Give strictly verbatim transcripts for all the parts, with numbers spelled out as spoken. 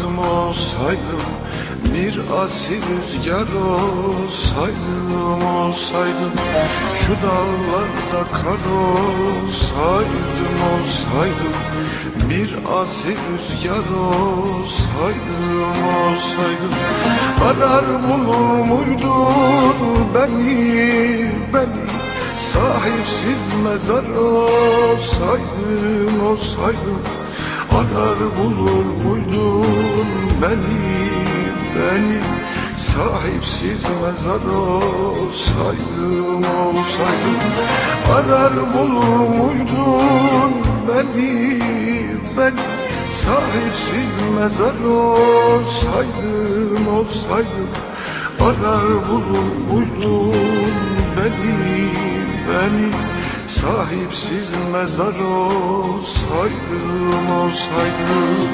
olsaydım olsaydım, bir asil rüzgar olsaydım olsaydım, şu dağlarda kar olsaydım olsaydım, bir asil rüzgar olsaydım olsaydım, arar bulur muydun beni, beni sahipsiz mezar olsaydım olsaydım, arar bulur muydun beni, beni sahipsiz mezar olsaydım olsaydım, arar bulur muydun beni, beni sahipsiz mezar olsaydım olsaydım, arar bulur muydun beni, beni sahipsiz mezar olsaydım olsaydım.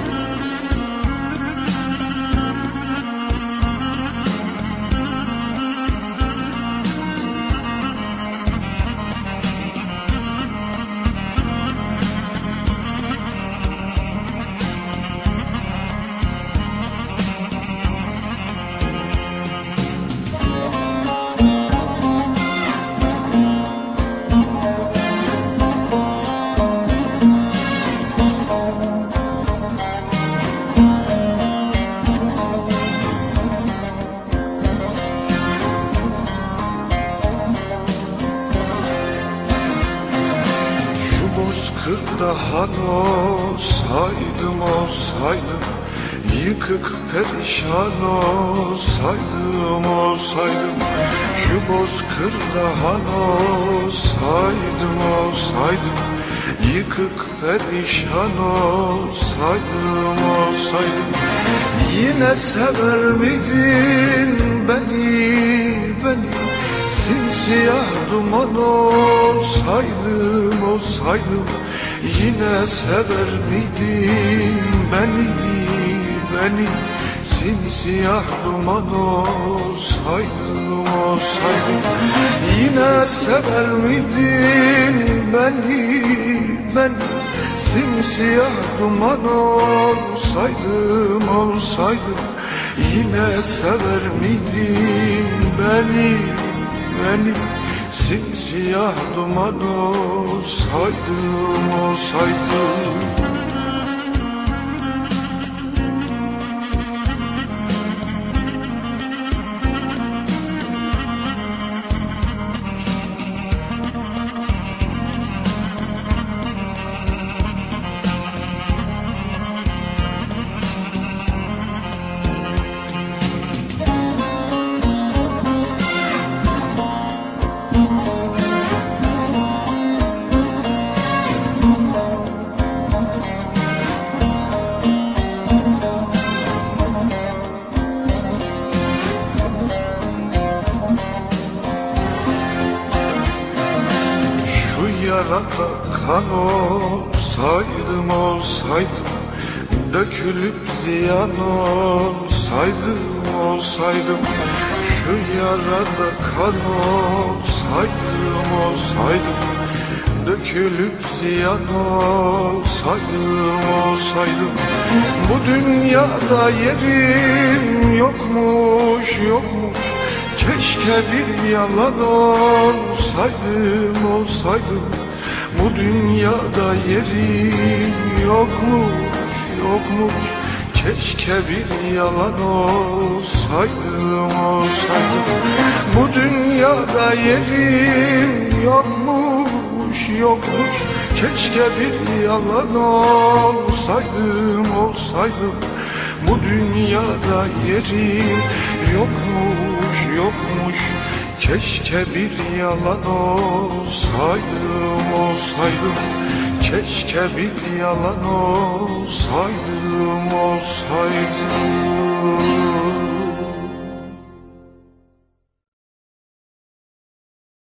Bozkırda han olsaydım olsaydım, yıkık perişan olsaydım olsaydım, şu bozkırda han olsaydım olsaydım, yıkık perişan olsaydım olsaydım, yine sever miydin beni, beni simsiyah duman olsaydım olsaydım, yine sever miydin beni, beni simsiyah duman olsaydım olsaydım, yine sever miydin beni, beni simsiyah duman olsaydım olsaydım, yine sever miydin beni, beni simsiyah duman olsaydım olsaydım. Yarada kan olsaydım olsaydım, dökülüp ziyan olsaydım olsaydım, şu yarada kan olsaydım olsaydım, dökülüp ziyan olsaydım olsaydım, bu dünyada yerim yokmuş yokmuş, keşke bir yalan olsaydım olsaydım, bu dünyada yerim yokmuş yokmuş, keşke bir yalan olsaydım olsaydım, bu dünyada yerim yokmuş yokmuş, keşke bir yalan olsaydım olsaydım, bu dünyada yerim yokmuş yokmuş, keşke bir yalan olsaydım olsaydım, keşke bir yalan olsaydım olsaydım.